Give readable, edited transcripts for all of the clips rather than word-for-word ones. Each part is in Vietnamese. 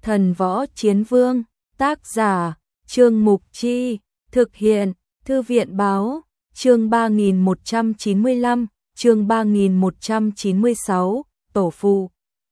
Thần Võ Chiến Vương, tác giả, Trương Mục Chi, thực hiện, Thư viện Báo, chương 3195, chương 3196, Tổ phụ.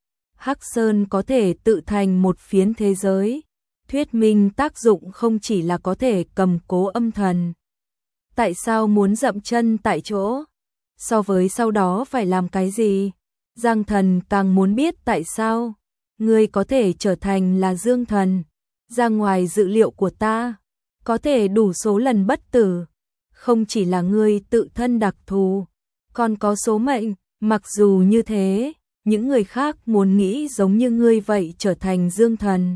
Hắc Sơn có thể tự thành một phiến thế giới, thuyết minh tác dụng không chỉ là có thể cầm cố âm thần. Tại sao muốn dậm chân tại chỗ? So với sau đó phải làm cái gì? Giang Thần càng muốn biết tại sao ngươi có thể trở thành là Dương Thần. Ra ngoài dự liệu của ta, có thể đủ số lần bất tử. Không chỉ là ngươi tự thân đặc thù, còn có số mệnh. Mặc dù như thế, những người khác muốn nghĩ giống như ngươi vậy trở thành Dương Thần,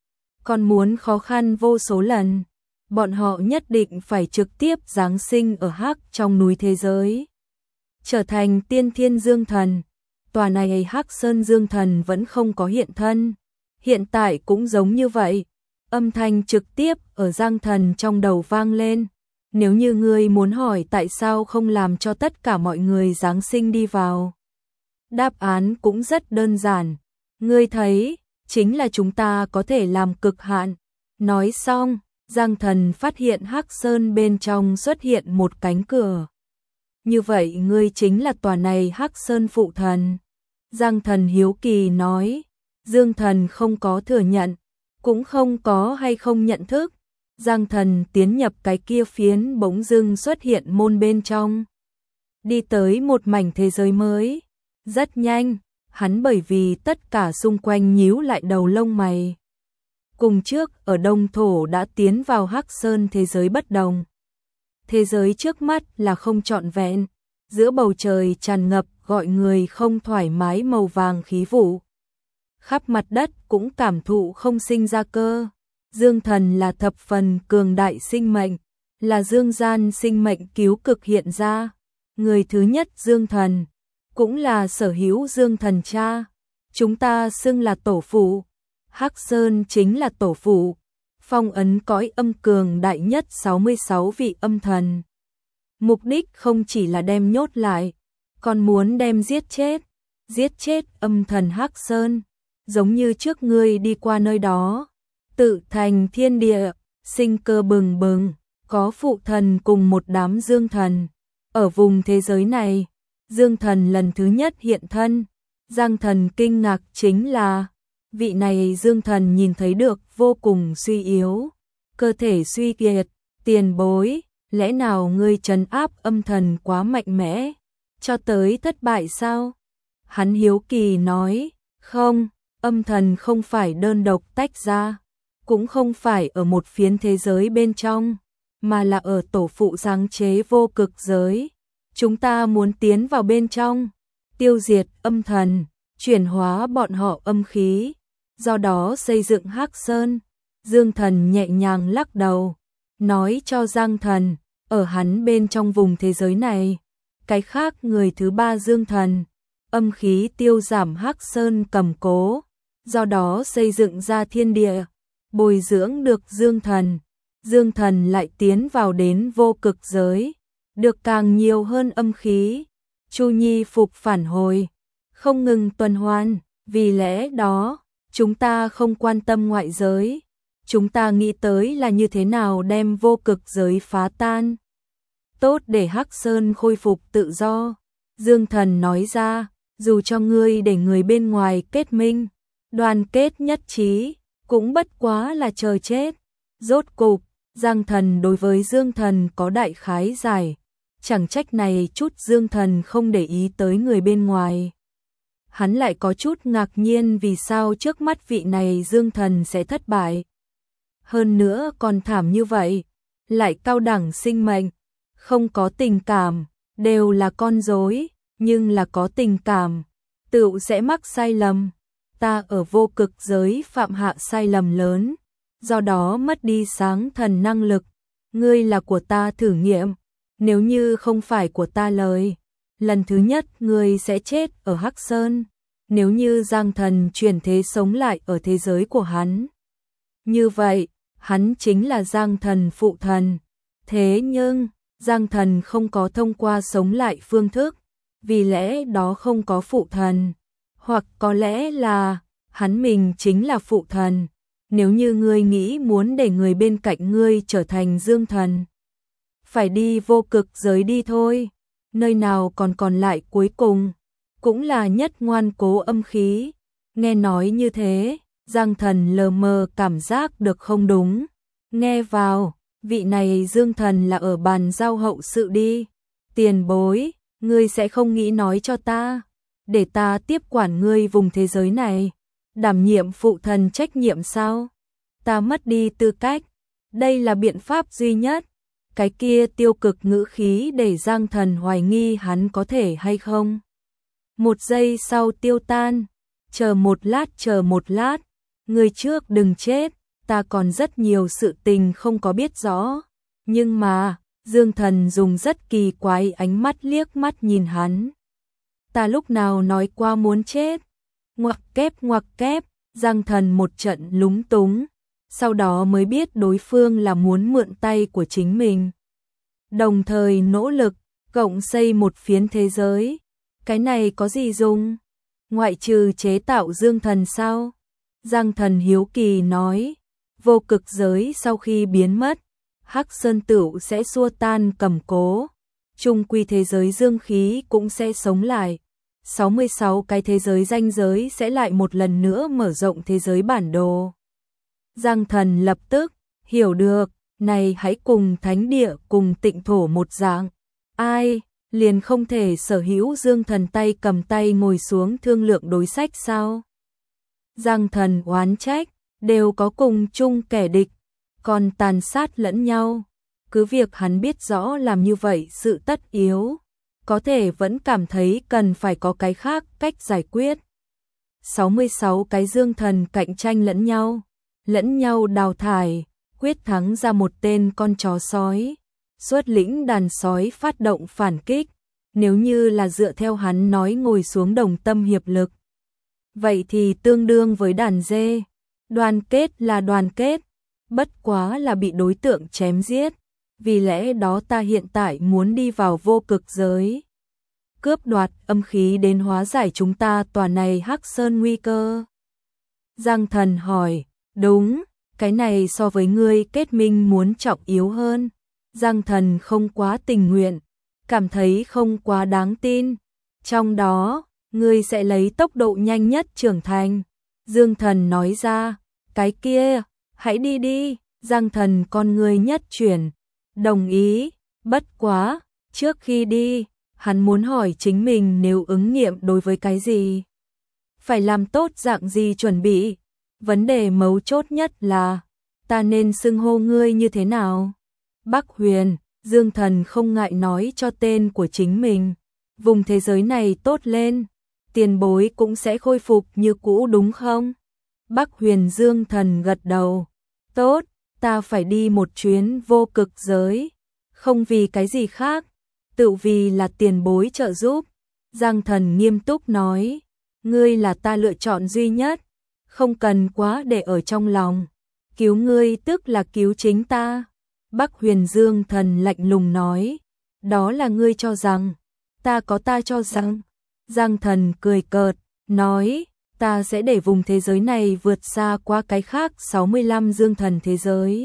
còn muốn khó khăn vô số lần. Bọn họ nhất định phải trực tiếp giáng sinh ở Hắc trong núi thế giới, trở thành tiên thiên Dương Thần. Tòa này Hắc Sơn Dương Thần vẫn không có hiện thân, hiện tại cũng giống như vậy. Âm thanh trực tiếp ở Giang Thần trong đầu vang lên. Nếu như ngươi muốn hỏi tại sao không làm cho tất cả mọi người giáng sinh đi vào, đáp án cũng rất đơn giản. Ngươi thấy, chính là chúng ta có thể làm cực hạn. Nói xong, Giang Thần phát hiện Hắc Sơn bên trong xuất hiện một cánh cửa. Như vậy ngươi chính là tòa này Hắc Sơn phụ thần. Giang Thần hiếu kỳ nói. Dương Thần không có thừa nhận, cũng không có hay không nhận thức. Giang Thần tiến nhập cái kia phiến bỗng dưng xuất hiện môn bên trong, đi tới một mảnh thế giới mới. Rất nhanh, hắn bởi vì tất cả xung quanh nhíu lại đầu lông mày. Cùng trước ở Đông Thổ đã tiến vào Hắc Sơn thế giới bất đồng. Thế giới trước mắt là không trọn vẹn, giữa bầu trời tràn ngập gọi người không thoải mái màu vàng khí vụ. Khắp mặt đất cũng cảm thụ không sinh ra cơ. Dương Thần là thập phần cường đại sinh mệnh, là dương gian sinh mệnh cứu cực hiện ra. Người thứ nhất Dương Thần, cũng là sở hữu Dương Thần cha. Chúng ta xưng là tổ phụ. Hắc Sơn chính là tổ phụ, phong ấn cõi âm cường đại nhất 66 vị âm thần. Mục đích không chỉ là đem nhốt lại, còn muốn đem giết chết âm thần Hắc Sơn. Giống như trước ngươi đi qua nơi đó, tự thành thiên địa, sinh cơ bừng bừng, có phụ thần cùng một đám Dương Thần. Ở vùng thế giới này, Dương Thần lần thứ nhất hiện thân. Giang Thần kinh ngạc chính là, vị này Dương Thần nhìn thấy được vô cùng suy yếu, cơ thể suy kiệt. Tiền bối, lẽ nào ngươi trấn áp âm thần quá mạnh mẽ, cho tới thất bại sao? Hắn hiếu kỳ nói. Không, âm thần không phải đơn độc tách ra, cũng không phải ở một phiến thế giới bên trong, mà là ở tổ phụ sáng chế vô cực giới. Chúng ta muốn tiến vào bên trong, tiêu diệt âm thần, chuyển hóa bọn họ âm khí, do đó xây dựng Hắc Sơn. Dương Thần nhẹ nhàng lắc đầu, nói cho Giang Thần, ở hắn bên trong vùng thế giới này, cái khác người thứ ba Dương Thần, âm khí tiêu giảm Hắc Sơn cầm cố, do đó xây dựng ra thiên địa, bồi dưỡng được Dương Thần. Dương Thần lại tiến vào đến vô cực giới, được càng nhiều hơn âm khí, chu nhi phục phản hồi, không ngừng tuần hoàn. Vì lẽ đó, chúng ta không quan tâm ngoại giới, chúng ta nghĩ tới là như thế nào đem vô cực giới phá tan, tốt để Hắc Sơn khôi phục tự do. Dương Thần nói ra, dù cho ngươi để người bên ngoài kết minh, đoàn kết nhất trí, cũng bất quá là chờ chết. Rốt cục, Giang Thần đối với Dương Thần có đại khái giải, chẳng trách này chút Dương Thần không để ý tới người bên ngoài. Hắn lại có chút ngạc nhiên vì sao trước mắt vị này Dương Thần sẽ thất bại. Hơn nữa còn thảm như vậy, lại cao đẳng sinh mệnh, không có tình cảm, đều là con rối, nhưng là có tình cảm, tựu sẽ mắc sai lầm. Ta ở vô cực giới phạm hạ sai lầm lớn, do đó mất đi sáng thần năng lực. Ngươi là của ta thử nghiệm, nếu như không phải của ta lời, lần thứ nhất ngươi sẽ chết ở Hắc Sơn. Nếu như Giang Thần chuyển thế sống lại ở thế giới của hắn, như vậy, hắn chính là Giang Thần phụ thần. Thế nhưng, Giang Thần không có thông qua sống lại phương thức, vì lẽ đó không có phụ thần. Hoặc có lẽ là hắn mình chính là phụ thần. Nếu như ngươi nghĩ muốn để người bên cạnh ngươi trở thành dương thần, phải đi vô cực giới đi thôi. Nơi nào còn lại cuối cùng, cũng là nhất ngoan cố âm khí. Nghe nói như thế, Giang Thần lờ mờ cảm giác được không đúng. Nghe vào, vị này dương thần là ở bàn giao hậu sự đi. Tiền bối, ngươi sẽ không nghĩ nói cho ta, để ta tiếp quản ngươi vùng thế giới này, đảm nhiệm phụ thần trách nhiệm sao? Ta mất đi tư cách, đây là biện pháp duy nhất. Cái kia tiêu cực ngữ khí để Giang Thần hoài nghi hắn có thể hay không. Một giây sau tiêu tan, chờ một lát, người trước đừng chết, ta còn rất nhiều sự tình không có biết rõ. Nhưng mà, Dương Thần dùng rất kỳ quái ánh mắt liếc mắt nhìn hắn. Ta lúc nào nói qua muốn chết? Ngoặc kép, Giang Thần một trận lúng túng, sau đó mới biết đối phương là muốn mượn tay của chính mình. Đồng thời nỗ lực, cộng xây một phiến thế giới. Cái này có gì dùng? Ngoại trừ chế tạo dương thần sao? Giang Thần hiếu kỳ nói, vô cực giới sau khi biến mất, Hắc Sơn Tửu sẽ xua tan cầm cố. Trung quy thế giới dương khí cũng sẽ sống lại. 66 cái thế giới ranh giới sẽ lại một lần nữa mở rộng thế giới bản đồ. Giang Thần lập tức hiểu được, này hãy cùng thánh địa cùng tịnh thổ một dạng. Ai, liền không thể sở hữu Dương Thần tay cầm tay ngồi xuống thương lượng đối sách sao? Giang Thần oán trách, đều có cùng chung kẻ địch, còn tàn sát lẫn nhau. Cứ việc hắn biết rõ làm như vậy sự tất yếu, có thể vẫn cảm thấy cần phải có cái khác cách giải quyết. 66 cái Dương Thần cạnh tranh lẫn nhau đào thải, quyết thắng ra một tên con chó sói, xuất lĩnh đàn sói phát động phản kích. Nếu như là dựa theo hắn nói ngồi xuống đồng tâm hiệp lực, vậy thì tương đương với đàn dê. Đoàn kết là đoàn kết, bất quá là bị đối tượng chém giết. Vì lẽ đó ta hiện tại muốn đi vào vô cực giới, cướp đoạt âm khí đến hóa giải chúng ta tòa này Hắc Sơn nguy cơ. Giang Thần hỏi, đúng, cái này so với ngươi kết minh muốn trọng yếu hơn. Giang Thần không quá tình nguyện, cảm thấy không quá đáng tin. Trong đó, ngươi sẽ lấy tốc độ nhanh nhất trưởng thành. Dương Thần nói ra, cái kia, hãy đi đi. Giang Thần con ngươi nhất chuyển, đồng ý, bất quá, trước khi đi, hắn muốn hỏi chính mình nếu ứng nghiệm đối với cái gì, phải làm tốt dạng gì chuẩn bị. Vấn đề mấu chốt nhất là, ta nên xưng hô ngươi như thế nào? Bắc Huyền, Dương Thần không ngại nói cho tên của chính mình. Vùng thế giới này tốt lên, tiền bối cũng sẽ khôi phục như cũ đúng không? Bắc Huyền Dương Thần gật đầu. Tốt, ta phải đi một chuyến vô cực giới. Không vì cái gì khác, tự vì là tiền bối trợ giúp. Giang Thần nghiêm túc nói, ngươi là ta lựa chọn duy nhất, không cần quá để ở trong lòng. Cứu ngươi tức là cứu chính ta. Bắc Huyền Dương Thần lạnh lùng nói, đó là ngươi cho rằng, ta có ta cho rằng. Giang Thần cười cợt, nói, ta sẽ để vùng thế giới này vượt xa qua cái khác 65 Dương Thần thế giới.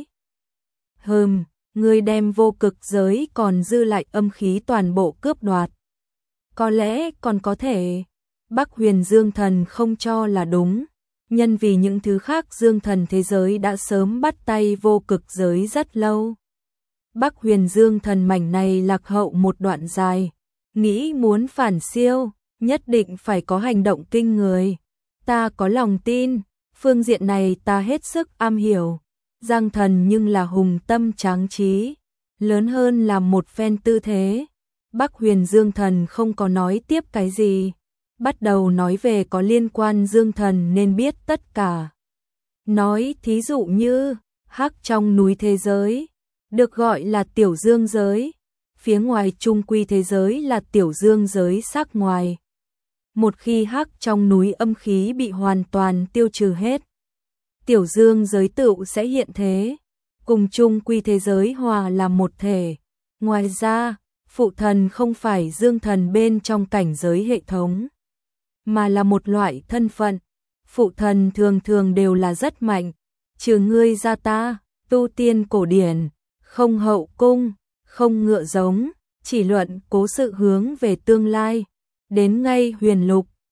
Ngươi đem vô cực giới còn dư lại âm khí toàn bộ cướp đoạt. Có lẽ còn có thể. Bắc Huyền Dương Thần không cho là đúng. Nhân vì những thứ khác Dương Thần thế giới đã sớm bắt tay vô cực giới rất lâu. Bắc Huyền Dương Thần mảnh này lạc hậu một đoạn dài. Nghĩ muốn phản siêu, nhất định phải có hành động kinh người. Ta có lòng tin, phương diện này ta hết sức am hiểu. Giang Thần nhưng là hùng tâm tráng trí, lớn hơn là một phen tư thế. Bắc Huyền Dương Thần không có nói tiếp cái gì, bắt đầu nói về có liên quan Dương Thần nên biết tất cả. Nói thí dụ như, hắc trong núi thế giới, được gọi là tiểu dương giới, phía ngoài trung quy thế giới là tiểu dương giới sắc ngoài. Một khi hắc trong núi âm khí bị hoàn toàn tiêu trừ hết, tiểu dương giới tựu sẽ hiện thế, cùng chung quy thế giới hòa làm một thể. Ngoài ra, phụ thần không phải Dương Thần bên trong cảnh giới hệ thống, mà là một loại thân phận. phụ thần thường thường đều là rất mạnh, trừ ngươi ra ta, tu tiên cổ điển, không hậu cung, không ngựa giống, chỉ luận cố sự hướng về tương lai. Đến ngay huyền lục,